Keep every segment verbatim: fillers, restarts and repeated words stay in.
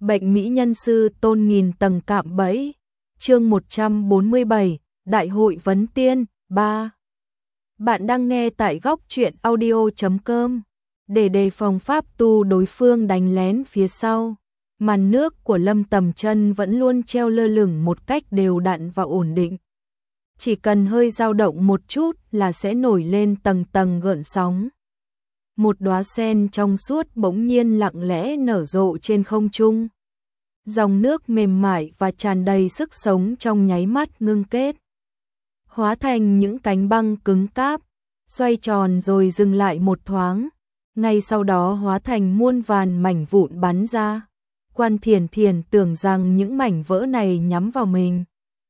Bệnh mỹ nhân sư tôn nghìn tầng cạm bẫy. Chương một trăm bốn mươi bảy, Đại hội vấn tiên ba. Bạn đang nghe tại góc truyện audio chấm com. Để đề phòng pháp tu đối phương đánh lén phía sau, màn nước của Lâm Tầm Chân vẫn luôn treo lơ lửng một cách đều đặn và ổn định. Chỉ cần hơi dao động một chút là sẽ nổi lên tầng tầng gợn sóng. Một đóa sen trong suốt bỗng nhiên lặng lẽ nở rộ trên không trung. Dòng nước mềm mại và tràn đầy sức sống trong nháy mắt ngưng kết, hóa thành những cánh băng cứng cáp, xoay tròn rồi dừng lại một thoáng, ngay sau đó hóa thành muôn vàn mảnh vụn bắn ra. Quan Thiền Thiền tưởng rằng những mảnh vỡ này nhắm vào mình,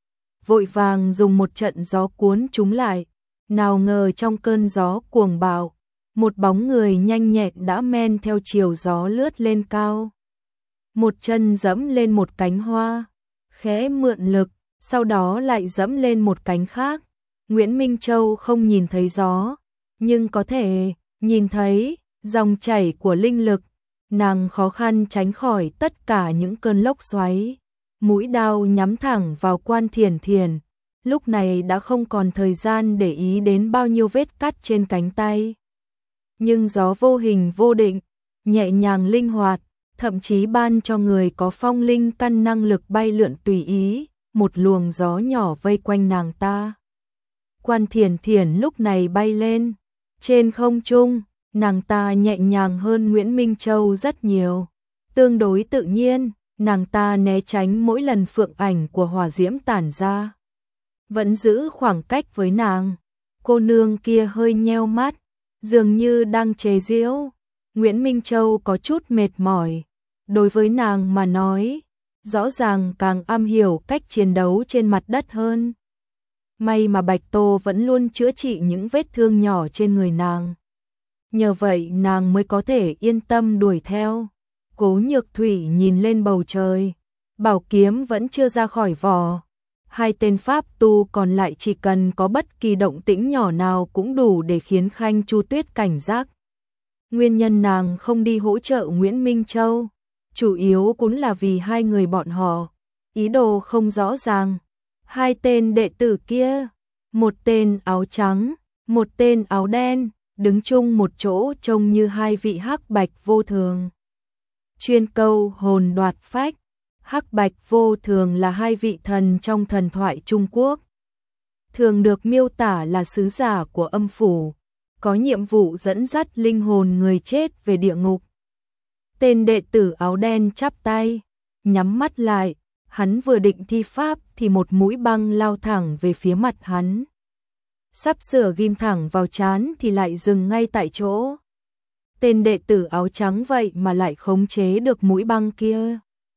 vội vàng dùng một trận gió cuốn chúng lại, nào ngờ trong cơn gió cuồng bạo, một bóng người nhanh nhẹn đã men theo chiều gió lướt lên cao. Một chân dẫm lên một cánh hoa, khẽ mượn lực, sau đó lại dẫm lên một cánh khác. Nguyễn Minh Châu không nhìn thấy gió, nhưng có thể nhìn thấy dòng chảy của linh lực. Nàng khó khăn tránh khỏi tất cả những cơn lốc xoáy, mũi đao nhắm thẳng vào Quan Thiền Thiền. Lúc này đã không còn thời gian để ý đến bao nhiêu vết cắt trên cánh tay. Nhưng gió vô hình vô định, nhẹ nhàng linh hoạt, thậm chí ban cho người có phong linh căn năng lực bay lượn tùy ý, một luồng gió nhỏ vây quanh nàng ta. Quan Thiền Thiền lúc này bay lên, trên không trung, nàng ta nhẹ nhàng hơn Nguyễn Minh Châu rất nhiều. Tương đối tự nhiên, nàng ta né tránh mỗi lần phượng ảnh của hỏa diễm tản ra. Vẫn giữ khoảng cách với nàng, cô nương kia hơi nheo mắt, dường như đang chế giễu. Nguyễn Minh Châu có chút mệt mỏi. Đối với nàng mà nói, rõ ràng càng am hiểu cách chiến đấu trên mặt đất hơn. May mà Bạch Tô vẫn luôn chữa trị những vết thương nhỏ trên người nàng. Nhờ vậy nàng mới có thể yên tâm đuổi theo. Cố Nhược Thủy nhìn lên bầu trời, bảo kiếm vẫn chưa ra khỏi vỏ. Hai tên pháp tu còn lại chỉ cần có bất kỳ động tĩnh nhỏ nào cũng đủ để khiến Khanh Chu Tuyết cảnh giác. Nguyên nhân nàng không đi hỗ trợ Nguyễn Minh Châu, chủ yếu cũng là vì hai người bọn họ ý đồ không rõ ràng. Hai tên đệ tử kia, một tên áo trắng, một tên áo đen, đứng chung một chỗ trông như hai vị hắc bạch vô thường. Chuyên câu hồn đoạt phách. Hắc bạch vô thường là hai vị thần trong thần thoại Trung Quốc, thường được miêu tả là sứ giả của âm phủ, có nhiệm vụ dẫn dắt linh hồn người chết về địa ngục. Tên đệ tử áo đen chắp tay, nhắm mắt lại, hắn vừa định thi pháp thì một mũi băng lao thẳng về phía mặt hắn. Sắp sửa ghim thẳng vào trán thì lại dừng ngay tại chỗ. Tên đệ tử áo trắng vậy mà lại khống chế được mũi băng kia,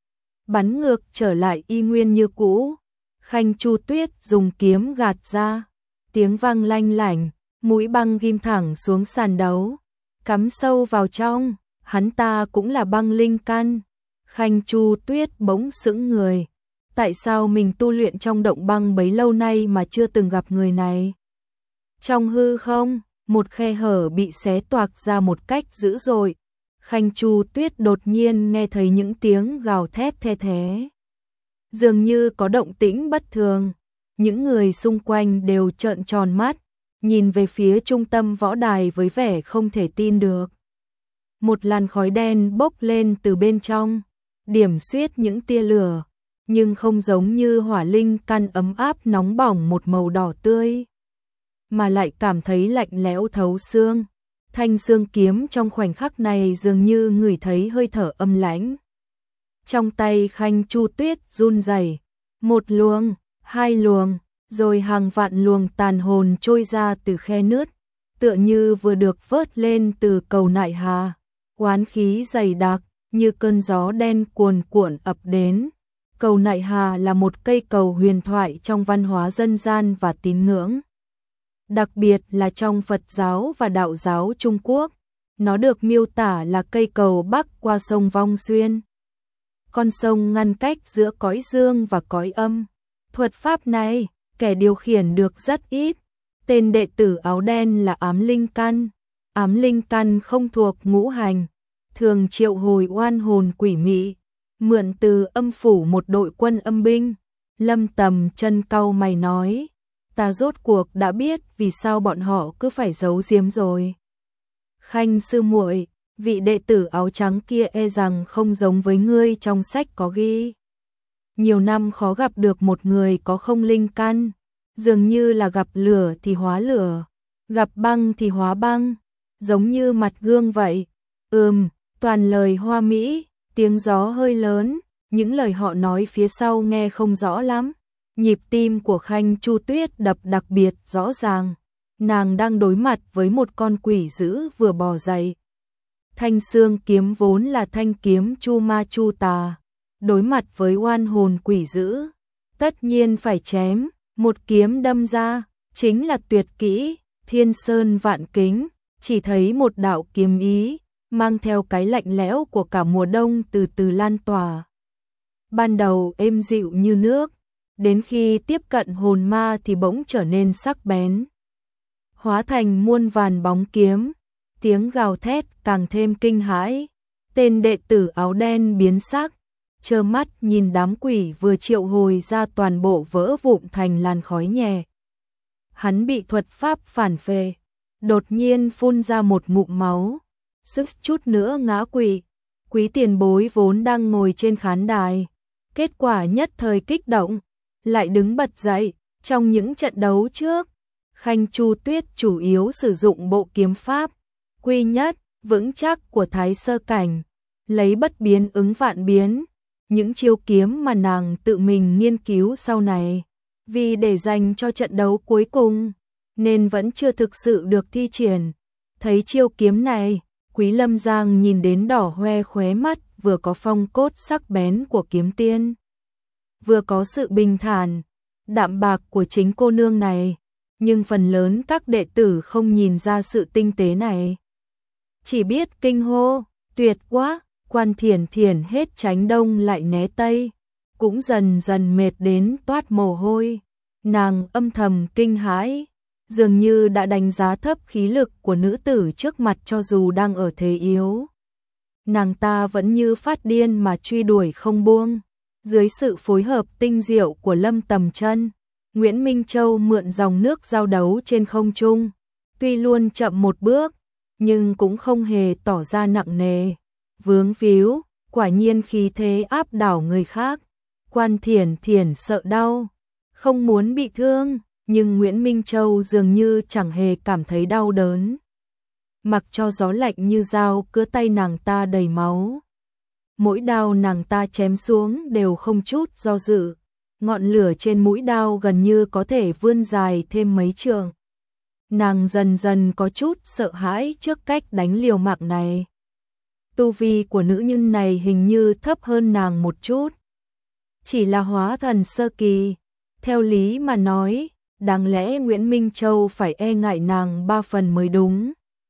bắn ngược trở lại y nguyên như cũ. Khanh Chu Tuyết dùng kiếm gạt ra, tiếng vang lanh lảnh, mũi băng ghim thẳng xuống sàn đấu, cắm sâu vào trong. Hắn ta cũng là băng linh căn. Khanh Chu Tuyết bỗng sững người, tại sao mình tu luyện trong động băng bấy lâu nay mà chưa từng gặp người này? Trong hư không, một khe hở bị xé toạc ra một cách dữ dội. Khanh Chu Tuyết đột nhiên nghe thấy những tiếng gào thét the thé, dường như có động tĩnh bất thường. Những người xung quanh đều trợn tròn mắt, nhìn về phía trung tâm võ đài với vẻ không thể tin được. Một làn khói đen bốc lên từ bên trong, điểm xuyết những tia lửa, nhưng không giống như hỏa linh căn ấm áp nóng bỏng một màu đỏ tươi, mà lại cảm thấy lạnh lẽo thấu xương. Thanh xương kiếm trong khoảnh khắc này dường như ngửi thấy hơi thở âm lãnh. Trong tay Khanh Chu Tuyết run rẩy, một luồng, hai luồng, rồi hàng vạn luồng tàn hồn trôi ra từ khe nứt, tựa như vừa được vớt lên từ cầu nại hà. Oán khí dày đặc như cơn gió đen cuồn cuộn ập đến. Cầu nại hà là một cây cầu huyền thoại trong văn hóa dân gian và tín ngưỡng, đặc biệt là trong Phật giáo và Đạo giáo Trung Quốc. Nó được miêu tả là cây cầu bắc qua sông Vong Xuyên, con sông ngăn cách giữa cõi dương và cõi âm. Thuật pháp này, kẻ điều khiển được rất ít. Tên đệ tử áo đen là ám linh căn. Ám linh căn không thuộc ngũ hành, thường triệu hồi oan hồn quỷ mị, mượn từ âm phủ một đội quân âm binh. Lâm Tầm Chân cau mày nói, ta rốt cuộc đã biết vì sao bọn họ cứ phải giấu giếm rồi. Khanh sư muội, vị đệ tử áo trắng kia e rằng không giống với ngươi trong sách có ghi. Nhiều năm khó gặp được một người có không linh căn, dường như là gặp lửa thì hóa lửa, gặp băng thì hóa băng, giống như mặt gương vậy. Ừm, toàn lời hoa mỹ, tiếng gió hơi lớn, những lời họ nói phía sau nghe không rõ lắm. Nhịp tim của Khanh Chu Tuyết đập đặc biệt rõ ràng, nàng đang đối mặt với một con quỷ dữ vừa bò dậy. Thanh xương kiếm vốn là thanh kiếm chu ma chu tà, đối mặt với oan hồn quỷ dữ, tất nhiên phải chém, một kiếm đâm ra, chính là tuyệt kỹ, thiên sơn vạn kính, chỉ thấy một đạo kiếm ý, mang theo cái lạnh lẽo của cả mùa đông từ từ lan tỏa. Ban đầu êm dịu như nước, đến khi tiếp cận hồn ma thì bỗng trở nên sắc bén, hóa thành muôn vàn bóng kiếm, tiếng gào thét càng thêm kinh hãi. Tên đệ tử áo đen biến sắc, trơ mắt nhìn đám quỷ vừa triệu hồi ra toàn bộ vỡ vụn thành làn khói nhẹ. Hắn bị thuật pháp phản phệ, đột nhiên phun ra một ngụm máu, suýt chút nữa ngã quỵ. Quý tiền bối vốn đang ngồi trên khán đài, kết quả nhất thời kích động, lại đứng bật dậy. Trong những trận đấu trước, Khanh Chu Tuyết chủ yếu sử dụng bộ kiếm pháp quy nhất, vững chắc của Thái Sơ Cảnh, lấy bất biến ứng vạn biến. Những chiêu kiếm mà nàng tự mình nghiên cứu sau này, vì để dành cho trận đấu cuối cùng, nên vẫn chưa thực sự được thi triển. Thấy chiêu kiếm này, Quý Lâm Giang nhìn đến đỏ hoe khóe mắt, vừa có phong cốt sắc bén của kiếm tiên, vừa có sự bình thản, đạm bạc của chính cô nương này, nhưng phần lớn các đệ tử không nhìn ra sự tinh tế này. Chỉ biết kinh hô, tuyệt quá. Quan Thiển Thiển hết tránh đông lại né tây, cũng dần dần mệt đến toát mồ hôi. Nàng âm thầm kinh hãi, dường như đã đánh giá thấp khí lực của nữ tử trước mặt cho dù đang ở thế yếu. Nàng ta vẫn như phát điên mà truy đuổi không buông. Dưới sự phối hợp tinh diệu của Lâm Tầm Chân, Nguyễn Minh Châu mượn dòng nước giao đấu trên không trung. Tuy luôn chậm một bước, nhưng cũng không hề tỏ ra nặng nề, vướng víu, quả nhiên khí thế áp đảo người khác. Quan Thiển Thiển sợ đau, không muốn bị thương, nhưng Nguyễn Minh Châu dường như chẳng hề cảm thấy đau đớn. Mặc cho gió lạnh như dao cứa tay nàng ta đầy máu. Mỗi đao nàng ta chém xuống đều không chút do dự, ngọn lửa trên mũi đao gần như có thể vươn dài thêm mấy trượng. Nàng dần dần có chút sợ hãi trước cách đánh liều mạng này. Tu vi của nữ nhân này hình như thấp hơn nàng một chút, chỉ là hóa thần sơ kỳ. Theo lý mà nói, đáng lẽ Nguyễn Minh Châu phải e ngại nàng ba phần mới đúng.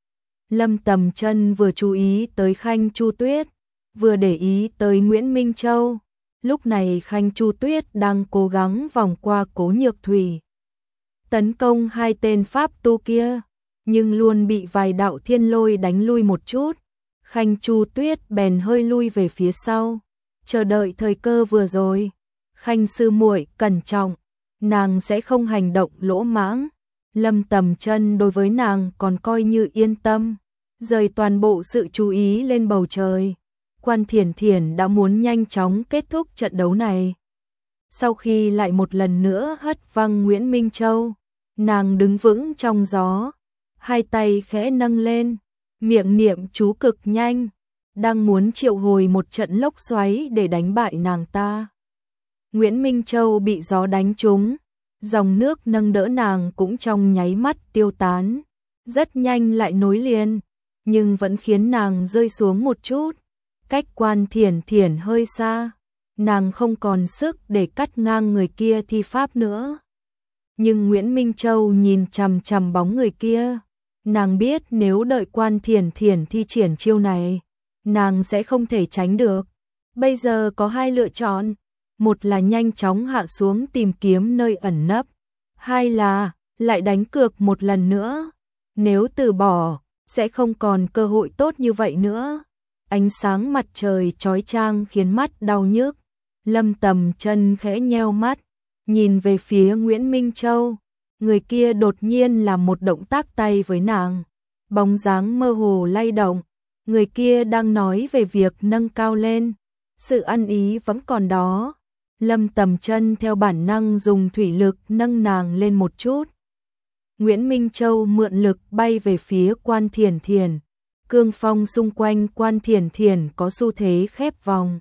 Lâm Tầm Chân vừa chú ý tới Khanh Chu Tuyết, vừa để ý tới Nguyễn Minh Châu. Lúc này Khanh Chu Tuyết đang cố gắng vòng qua Cố Nhược Thủy, tấn công hai tên pháp tu kia, nhưng luôn bị vài đạo thiên lôi đánh lui một chút. Khanh Chu Tuyết bèn hơi lui về phía sau, chờ đợi thời cơ vừa rồi. Khanh sư muội cẩn trọng, nàng sẽ không hành động lỗ mãng. Lâm Tầm Chân đối với nàng còn coi như yên tâm, rời toàn bộ sự chú ý lên bầu trời. Quan Thiển Thiển đã muốn nhanh chóng kết thúc trận đấu này. Sau khi lại một lần nữa hất văng Nguyễn Minh Châu, nàng đứng vững trong gió, hai tay khẽ nâng lên, miệng niệm chú cực nhanh, đang muốn triệu hồi một trận lốc xoáy để đánh bại nàng ta. Nguyễn Minh Châu bị gió đánh trúng, dòng nước nâng đỡ nàng cũng trong nháy mắt tiêu tán, rất nhanh lại nối liền, nhưng vẫn khiến nàng rơi xuống một chút, cách Quan Thiển Thiển hơi xa. Nàng không còn sức để cắt ngang người kia thi pháp nữa. Nhưng Nguyễn Minh Châu nhìn chằm chằm bóng người kia, nàng biết nếu đợi Quan Thiển Thiển thi triển chiêu này, nàng sẽ không thể tránh được. Bây giờ có hai lựa chọn, một là nhanh chóng hạ xuống tìm kiếm nơi ẩn nấp, hai là lại đánh cược một lần nữa. Nếu từ bỏ, sẽ không còn cơ hội tốt như vậy nữa. ánh sáng mặt trời chói chang khiến mắt đau nhức. Lâm Tầm Chân khẽ nheo mắt, nhìn về phía Nguyễn Minh Châu, người kia đột nhiên làm một động tác tay với nàng. Bóng dáng mơ hồ lay động, người kia đang nói về việc nâng cao lên, sự ăn ý vẫn còn đó. Lâm Tầm Chân theo bản năng dùng thủy lực nâng nàng lên một chút. Nguyễn Minh Châu mượn lực bay về phía Quan Thiển Thiển. Cương phong xung quanh Quan Thiển Thiển có xu thế khép vòng.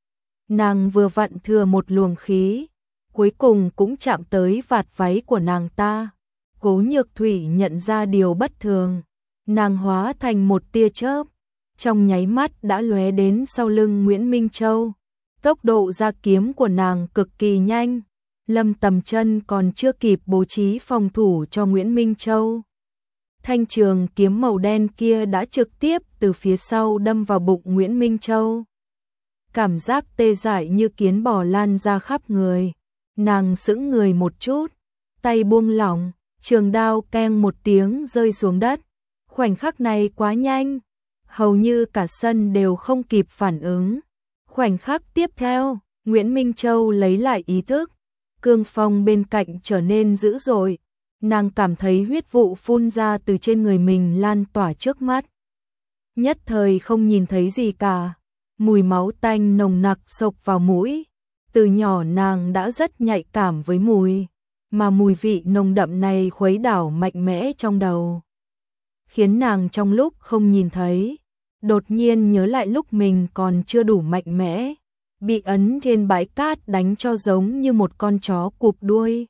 Nàng vừa vặn thừa một luồng khí, cuối cùng cũng chạm tới vạt váy của nàng ta. Cố Nhược Thủy nhận ra điều bất thường, nàng hóa thành một tia chớp, trong nháy mắt đã lóe đến sau lưng Nguyễn Minh Châu. Tốc độ ra kiếm của nàng cực kỳ nhanh, Lâm Tầm Chân còn chưa kịp bố trí phòng thủ cho Nguyễn Minh Châu. Thanh trường kiếm màu đen kia đã trực tiếp từ phía sau đâm vào bụng Nguyễn Minh Châu. Cảm giác tê dại như kiến bò lan ra khắp người, nàng sững người một chút, tay buông lỏng, trường đao keng một tiếng rơi xuống đất. Khoảnh khắc này quá nhanh, hầu như cả sân đều không kịp phản ứng. Khoảnh khắc tiếp theo, Nguyễn Minh Châu lấy lại ý thức, cương phong bên cạnh trở nên dữ dội, nàng cảm thấy huyết vụ phun ra từ trên người mình lan tỏa trước mắt. Nhất thời không nhìn thấy gì cả, mùi máu tanh nồng nặc xộc vào mũi. Từ nhỏ nàng đã rất nhạy cảm với mùi, mà mùi vị nồng đậm này khuấy đảo mạnh mẽ trong đầu, khiến nàng trong lúc không nhìn thấy, đột nhiên nhớ lại lúc mình còn chưa đủ mạnh mẽ, bị ấn trên bãi cát đánh cho giống như một con chó cụp đuôi.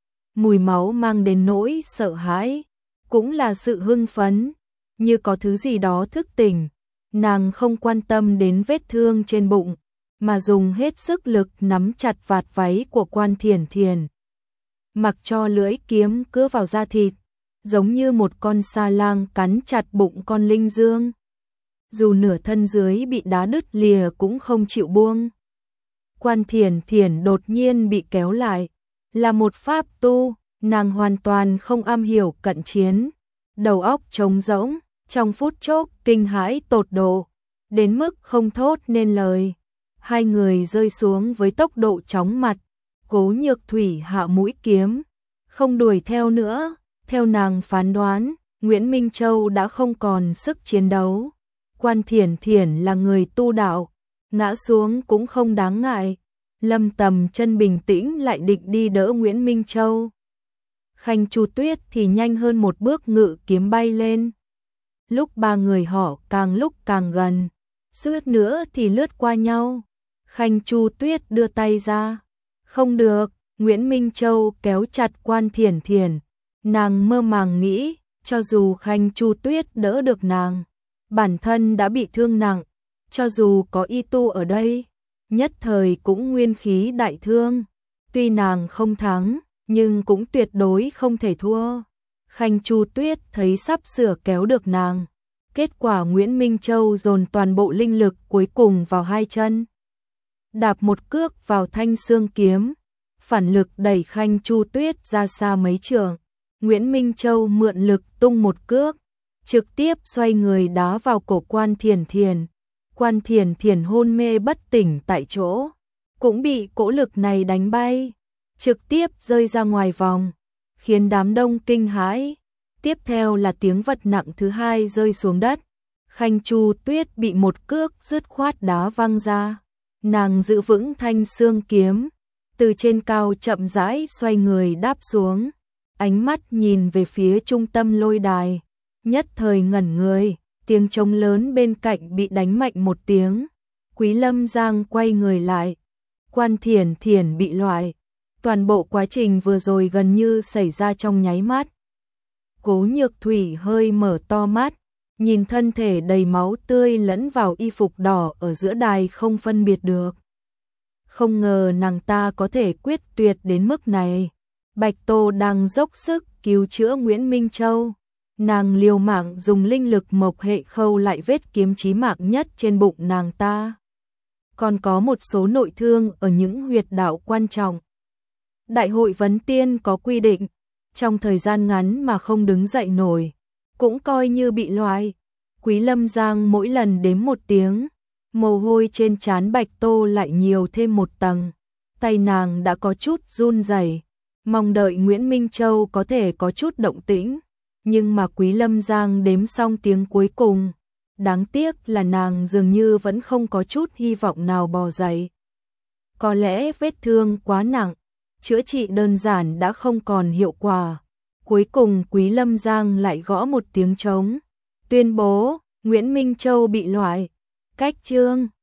Mùi máu mang đến nỗi sợ hãi, cũng là sự hưng phấn, như có thứ gì đó thức tỉnh. Nàng không quan tâm đến vết thương trên bụng, mà dùng hết sức lực nắm chặt vạt váy của Quan Thiển Thiển, mặc cho lưỡi kiếm cứa vào da thịt, giống như một con sa lang cắn chặt bụng con linh dương. Dù nửa thân dưới bị đá đứt lìa cũng không chịu buông. Quan Thiển Thiển đột nhiên bị kéo lại, là một pháp tu, nàng hoàn toàn không am hiểu cận chiến, đầu óc trống rỗng, trong phút chốc kinh hãi tột độ, đến mức không thốt nên lời. Hai người rơi xuống với tốc độ chóng mặt, Cố Nhược Thủy hạ mũi kiếm, không đuổi theo nữa. Theo nàng phán đoán, Nguyễn Minh Châu đã không còn sức chiến đấu. Quan Thiển Thiển là người tu đạo, ngã xuống cũng không đáng ngại. Lâm Tầm Chân bình tĩnh lại định đi đỡ Nguyễn Minh Châu. Khanh Chu Tuyết thì nhanh hơn một bước ngự kiếm bay lên. Lúc ba người họ càng lúc càng gần, suýt nữa thì lướt qua nhau. Khanh Chu Tuyết đưa tay ra. Không được, Nguyễn Minh Châu kéo chặt Quan Thiển Thiển. Nàng mơ màng nghĩ, cho dù Khanh Chu Tuyết đỡ được nàng, bản thân đã bị thương nặng, cho dù có y tu ở đây, nhất thời cũng nguyên khí đại thương. Tuy nàng không thắng, nhưng cũng tuyệt đối không thể thua. Khanh Chu Tuyết thấy sắp sửa kéo được nàng, kết quả Nguyễn Minh Châu dồn toàn bộ linh lực cuối cùng vào hai chân, đạp một cước vào thanh xương kiếm, phản lực đẩy Khanh Chu Tuyết ra xa mấy trượng. Nguyễn Minh Châu mượn lực tung một cước, trực tiếp xoay người đá vào cổ Quan Thiển Thiển. Quan Thiển Thiển hôn mê bất tỉnh tại chỗ, cũng bị cỗ lực này đánh bay, trực tiếp rơi ra ngoài vòng, khiến đám đông kinh hãi. Tiếp theo là tiếng vật nặng thứ hai rơi xuống đất. Khanh Chu Tuyết bị một cước dứt khoát đá văng ra. Nàng giữ vững thanh xương kiếm, từ trên cao chậm rãi xoay người đáp xuống, ánh mắt nhìn về phía trung tâm lôi đài, nhất thời ngẩn người. Tiếng trống lớn bên cạnh bị đánh mạnh một tiếng. Quý Lâm Giang quay người lại. Quan Thiển Thiển bị loại. Toàn bộ quá trình vừa rồi gần như xảy ra trong nháy mắt. Cố Nhược Thủy hơi mở to mắt, nhìn thân thể đầy máu tươi lẫn vào y phục đỏ ở giữa đài không phân biệt được. Không ngờ nàng ta có thể quyết tuyệt đến mức này. Bạch Tô đang dốc sức cứu chữa Nguyễn Minh Châu. Nàng liều mạng dùng linh lực mộc hệ khâu lại vết kiếm chí mạng nhất trên bụng nàng ta. Còn có một số nội thương ở những huyệt đạo quan trọng. Đại hội vấn tiên có quy định, trong thời gian ngắn mà không đứng dậy nổi, cũng coi như bị loại. Quý Lâm Giang mỗi lần đếm một tiếng, mồ hôi trên trán Bạch Tô lại nhiều thêm một tầng. Tay nàng đã có chút run rẩy, mong đợi Nguyễn Minh Châu có thể có chút động tĩnh, nhưng mà Quý Lâm Giang đếm xong tiếng cuối cùng, đáng tiếc là nàng dường như vẫn không có chút hy vọng nào bò dậy. Có lẽ vết thương quá nặng, chữa trị đơn giản đã không còn hiệu quả. Cuối cùng Quý Lâm Giang lại gõ một tiếng trống, tuyên bố Nguyễn Minh Châu bị loại, cách chương.